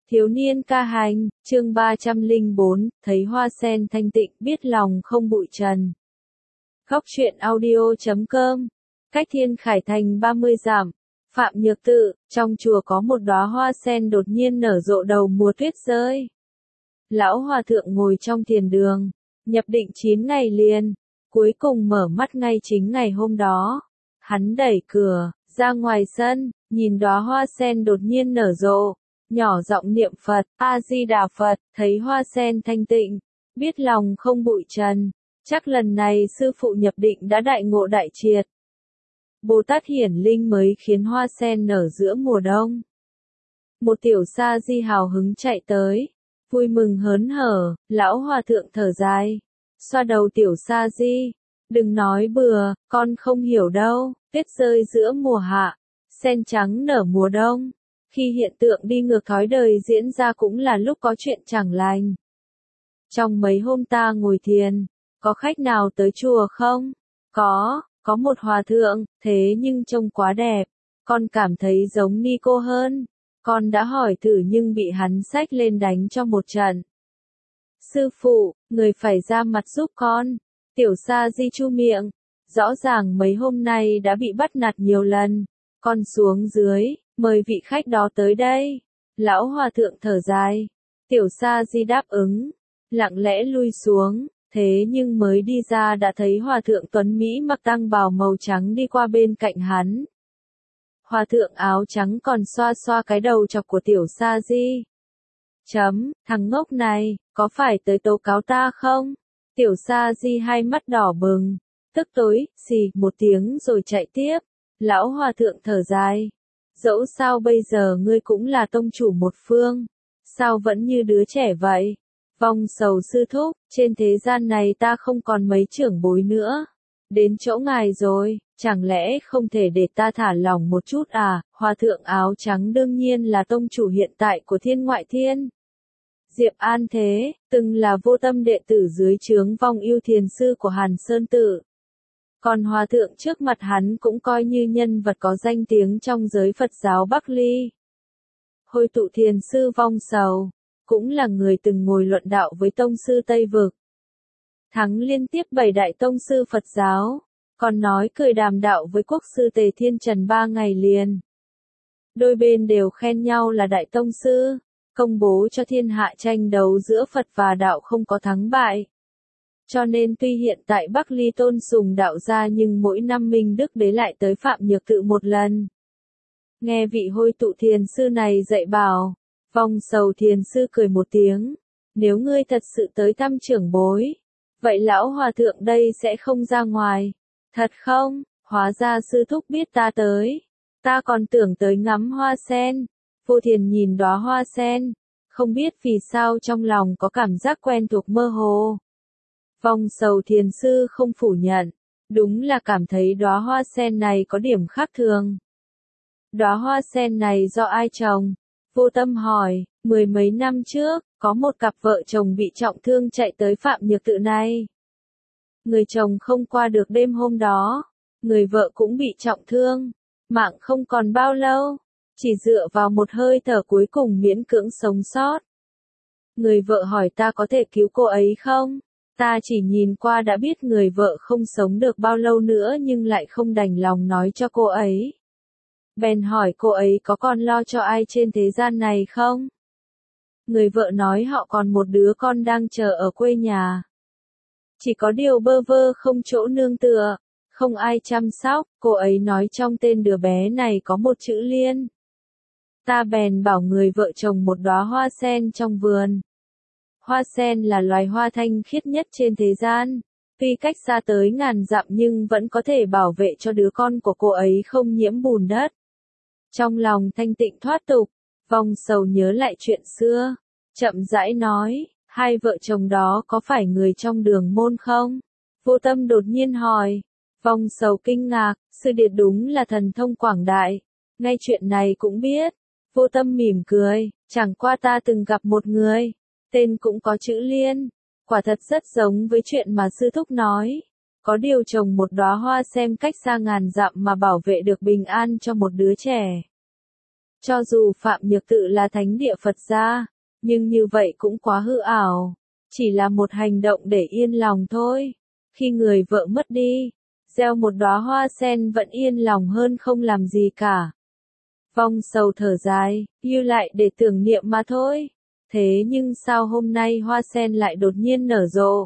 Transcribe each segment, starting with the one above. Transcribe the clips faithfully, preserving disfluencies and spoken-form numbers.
Thiếu niên ca hành, chương ba trăm lẻ bốn, thấy hoa sen thanh tịnh, biết lòng không bụi trần. Góc truyện audio chấm com. Cách Thiên Khải Thành ba mươi dặm. Phạm Nhược Tự, trong chùa có một đóa hoa sen đột nhiên nở rộ đầu mùa tuyết rơi. Lão hòa thượng ngồi trong thiền đường, nhập định chín ngày liền, cuối cùng mở mắt ngay chính ngày hôm đó. Hắn đẩy cửa ra ngoài sân, nhìn đóa hoa sen đột nhiên nở rộ, nhỏ giọng niệm Phật, A Di Đà Phật, thấy hoa sen thanh tịnh, biết lòng không bụi trần, chắc lần này sư phụ nhập định đã đại ngộ đại triệt. Bồ Tát hiển linh mới khiến hoa sen nở giữa mùa đông. Một tiểu sa di hào hứng chạy tới, vui mừng hớn hở, lão hòa thượng thở dài, xoa đầu tiểu sa di, đừng nói bừa, con không hiểu đâu, tuyết rơi giữa mùa hạ, sen trắng nở mùa đông. Khi hiện tượng đi ngược thói đời diễn ra cũng là lúc có chuyện chẳng lành. Trong mấy hôm ta ngồi thiền, có khách nào tới chùa không? Có, có một hòa thượng, thế nhưng trông quá đẹp, con cảm thấy giống ni cô hơn. Con đã hỏi thử nhưng bị hắn xách lên đánh cho một trận. Sư phụ, người phải ra mặt giúp con. Tiểu sa di chu miệng, rõ ràng mấy hôm nay đã bị bắt nạt nhiều lần. Con xuống dưới, mời vị khách đó tới đây. Lão hòa thượng thở dài. Tiểu sa di đáp ứng, lặng lẽ lui xuống, thế nhưng mới đi ra đã thấy hòa thượng tuấn Mỹ mặc tăng bào màu trắng đi qua bên cạnh hắn. Hòa thượng áo trắng còn xoa xoa cái đầu chọc của tiểu sa di. Chấm, thằng ngốc này, có phải tới tố cáo ta không? Tiểu sa di hai mắt đỏ bừng, tức tối, xì một tiếng rồi chạy tiếp. Lão hòa thượng thở dài. Dẫu sao bây giờ ngươi cũng là tông chủ một phương, sao vẫn như đứa trẻ vậy? Vong sầu sư thúc, trên thế gian này ta không còn mấy trưởng bối nữa. Đến chỗ ngài rồi, chẳng lẽ không thể để ta thả lỏng một chút à? Hòa thượng áo trắng đương nhiên là tông chủ hiện tại của Thiên Ngoại Thiên. Diệp An Thế, từng là vô tâm đệ tử dưới trướng Vong Ưu Thiền sư của Hàn Sơn Tự. Còn hòa thượng trước mặt hắn cũng coi như nhân vật có danh tiếng trong giới Phật giáo Bắc Ly. Hồi tụ thiền sư Vong Sầu, cũng là người từng ngồi luận đạo với tông sư Tây Vực. Thắng liên tiếp bảy đại tông sư Phật giáo, còn nói cười đàm đạo với quốc sư Tề Thiên Trần ba ngày liền. Đôi bên đều khen nhau là đại tông sư, công bố cho thiên hạ tranh đấu giữa Phật và đạo không có thắng bại. Cho nên tuy hiện tại Bắc Ly tôn sùng đạo gia nhưng mỗi năm Minh Đức Đế lại tới Phạm Nhược Tự một lần. Nghe vị Hồi tụ thiền sư này dạy bảo, Vong Sầu thiền sư cười một tiếng, nếu ngươi thật sự tới thăm trưởng bối, vậy lão hòa thượng đây sẽ không ra ngoài. Thật không? Hóa ra sư thúc biết ta tới. Ta còn tưởng tới ngắm hoa sen. Vô Thiền nhìn đóa hoa sen, không biết vì sao trong lòng có cảm giác quen thuộc mơ hồ. Vong Sầu thiền sư không phủ nhận, đúng là cảm thấy đóa hoa sen này có điểm khác thường. Đóa hoa sen này do ai trồng? Vô Tâm hỏi, mười mấy năm trước, có một cặp vợ chồng bị trọng thương chạy tới Phạm Nhược Tự này. Người chồng không qua được đêm hôm đó, người vợ cũng bị trọng thương, mạng không còn bao lâu, chỉ dựa vào một hơi thở cuối cùng miễn cưỡng sống sót. Người vợ hỏi ta có thể cứu cô ấy không? Ta chỉ nhìn qua đã biết người vợ không sống được bao lâu nữa nhưng lại không đành lòng nói cho cô ấy. Bèn hỏi cô ấy có còn lo cho ai trên thế gian này không? Người vợ nói họ còn một đứa con đang chờ ở quê nhà. Chỉ có điều bơ vơ không chỗ nương tựa, không ai chăm sóc, cô ấy nói trong tên đứa bé này có một chữ Liên. Ta bèn bảo người vợ trồng một đóa hoa sen trong vườn. Hoa sen là loài hoa thanh khiết nhất trên thế gian, tuy cách xa tới ngàn dặm nhưng vẫn có thể bảo vệ cho đứa con của cô ấy không nhiễm bùn đất. Trong lòng thanh tịnh thoát tục, Vong Sầu nhớ lại chuyện xưa, chậm rãi nói, hai vợ chồng đó có phải người trong đường môn không? Vô Tâm đột nhiên hỏi. Vong Sầu kinh ngạc, sư điệt đúng là thần thông quảng đại, ngay chuyện này cũng biết. Vô Tâm mỉm cười, chẳng qua ta từng gặp một người, tên cũng có chữ Liên, quả thật rất giống với chuyện mà sư thúc nói. Có điều trồng một đóa hoa xem cách xa ngàn dặm mà bảo vệ được bình an cho một đứa trẻ. Cho dù Phạm Nhược Tự là thánh địa Phật gia, nhưng như vậy cũng quá hư ảo. Chỉ là một hành động để yên lòng thôi. Khi người vợ mất đi, gieo một đóa hoa sen vẫn yên lòng hơn không làm gì cả. Vong sầu thở dài, lưu lại để tưởng niệm mà thôi. Thế nhưng sao hôm nay hoa sen lại đột nhiên nở rộ?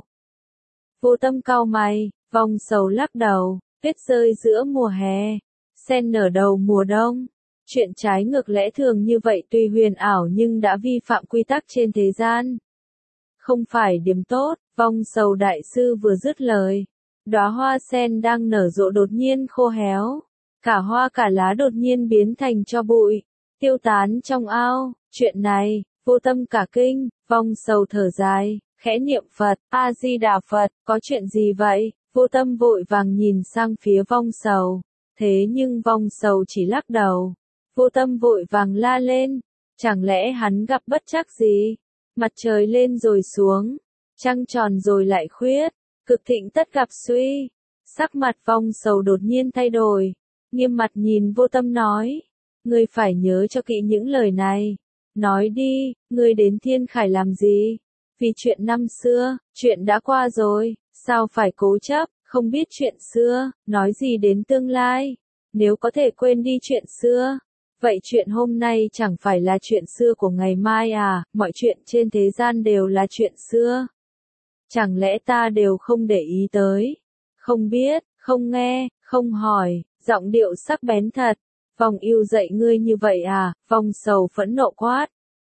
Vô Tâm cau mày, Vong sầu lắc đầu, tuyết rơi giữa mùa hè, sen nở đầu mùa đông. Chuyện trái ngược lẽ thường như vậy tuy huyền ảo nhưng đã vi phạm quy tắc trên thế gian. Không phải điểm tốt, Vong sầu đại sư vừa dứt lời. Đóa hoa sen đang nở rộ đột nhiên khô héo. Cả hoa cả lá đột nhiên biến thành tro bụi, tiêu tán trong ao. Chuyện này, Vô Tâm cả kinh, Vong sầu thở dài, khẽ niệm Phật, A-di-đà Phật, có chuyện gì vậy? Vô Tâm vội vàng nhìn sang phía Vong sầu. Thế nhưng Vong sầu chỉ lắc đầu. Vô Tâm vội vàng la lên, chẳng lẽ hắn gặp bất trắc gì? Mặt trời lên rồi xuống, trăng tròn rồi lại khuyết, cực thịnh tất gặp suy. Sắc mặt Vong sầu đột nhiên thay đổi, nghiêm mặt nhìn Vô Tâm nói, ngươi phải nhớ cho kỹ những lời này. Nói đi, ngươi đến Thiên Khải làm gì? Vì chuyện năm xưa, chuyện đã qua rồi, sao phải cố chấp, không biết chuyện xưa, nói gì đến tương lai? Nếu có thể quên đi chuyện xưa, vậy chuyện hôm nay chẳng phải là chuyện xưa của ngày mai à? Mọi chuyện trên thế gian đều là chuyện xưa. Chẳng lẽ ta đều không để ý tới? Không biết, không nghe, không hỏi, giọng điệu sắc bén thật. Vong Ưu dạy ngươi như vậy à? Vong sầu phẫn nộ quát.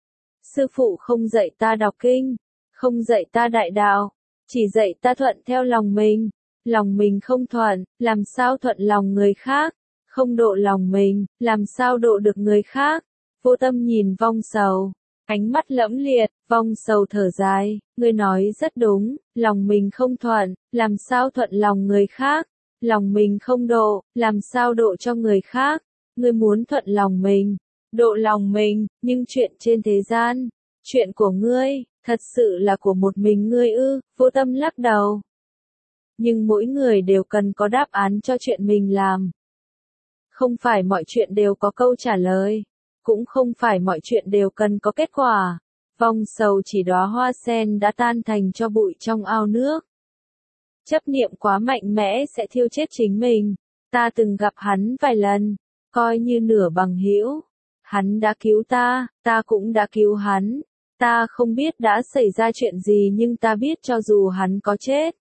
Sư phụ không dạy ta đọc kinh, không dạy ta đại đạo, chỉ dạy ta thuận theo lòng mình. Lòng mình không thuận, làm sao thuận lòng người khác? Không độ lòng mình, làm sao độ được người khác? Vô Tâm nhìn Vong sầu, ánh mắt lẫm liệt. Vong sầu thở dài, ngươi nói rất đúng, lòng mình không thuận, làm sao thuận lòng người khác? Lòng mình không độ, làm sao độ cho người khác? Ngươi muốn thuận lòng mình, độ lòng mình, nhưng chuyện trên thế gian, chuyện của ngươi, thật sự là của một mình ngươi ư? Vô Tâm lắc đầu. Nhưng mỗi người đều cần có đáp án cho chuyện mình làm. Không phải mọi chuyện đều có câu trả lời, cũng không phải mọi chuyện đều cần có kết quả. Vong sầu chỉ đóa hoa sen đã tan thành tro bụi trong ao nước. Chấp niệm quá mạnh mẽ sẽ thiêu chết chính mình. Ta từng gặp hắn vài lần, coi như nửa bằng hữu. Hắn đã cứu ta, ta cũng đã cứu hắn. Ta không biết đã xảy ra chuyện gì nhưng ta biết cho dù hắn có chết,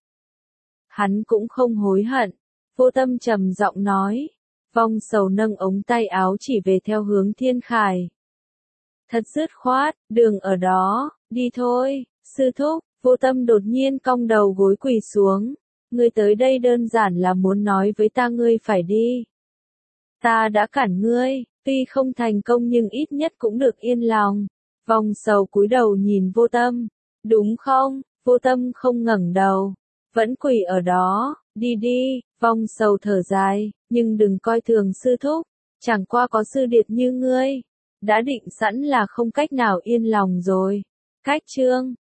hắn cũng không hối hận. Vô Tâm trầm giọng nói. Vong sầu nâng ống tay áo chỉ về theo hướng Thiên Khải. Thật dứt khoát, đường ở đó, đi thôi, sư thúc. Vô Tâm đột nhiên cong đầu gối quỳ xuống. Ngươi tới đây đơn giản là muốn nói với ta ngươi phải đi. Ta đã cản ngươi, tuy không thành công nhưng ít nhất cũng được yên lòng. Vong sầu cúi đầu nhìn Vô Tâm. Đúng không? Vô Tâm không ngẩng đầu, vẫn quỳ ở đó. Đi đi. Vong sầu thở dài, nhưng đừng coi thường sư thúc. Chẳng qua có sư điệt như ngươi, đã định sẵn là không cách nào yên lòng rồi. Cách chương